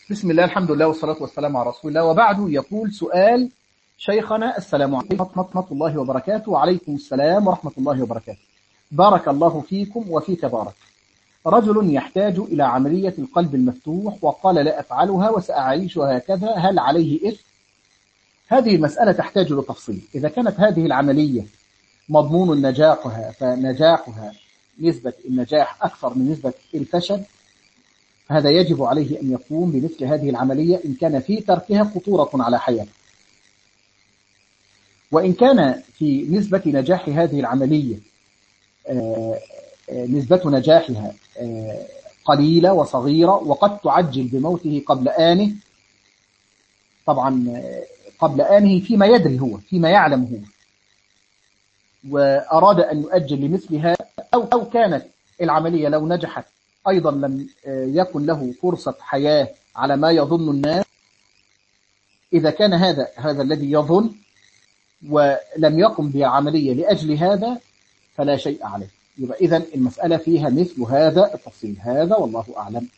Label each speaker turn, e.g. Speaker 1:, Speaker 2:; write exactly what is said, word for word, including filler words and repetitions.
Speaker 1: بسم الله، الحمد لله، والصلاة والسلام على رسول الله، وبعد. يقول سؤال شيخنا: السلام عليكم ورحمة الله وبركاته. وعليكم السلام ورحمة الله وبركاته. بارك الله فيكم وفيك بارك. رجل يحتاج إلى عملية القلب المفتوح وقال لا أفعلها وسأعيش هكذا، هل عليه إثم؟ هذه المسألة تحتاج لتفصيل. إذا كانت هذه العملية مضمون نجاحها فنجاحها نسبة النجاح أكثر من نسبة الفشل، هذا يجب عليه أن يقوم بمثل هذه العملية إن كان في تركها خطورة على حياته. وإن كان في نسبة نجاح هذه العملية نسبة نجاحها قليلة وصغيرة وقد تعجل بموته قبل آنه، طبعا قبل آنه فيما يدري هو، فيما يعلم هو، وأراد أن يؤجل لمثلها، أو أو كانت العملية لو نجحت أيضا لم يكن له فرصة حياة على ما يظن الناس. إذا كان هذا هذا الذي يظن ولم يقم بعملية لأجل هذا فلا شيء عليه. يبقى إذن المسألة فيها مثل هذا التفصيل. هذا والله أعلم.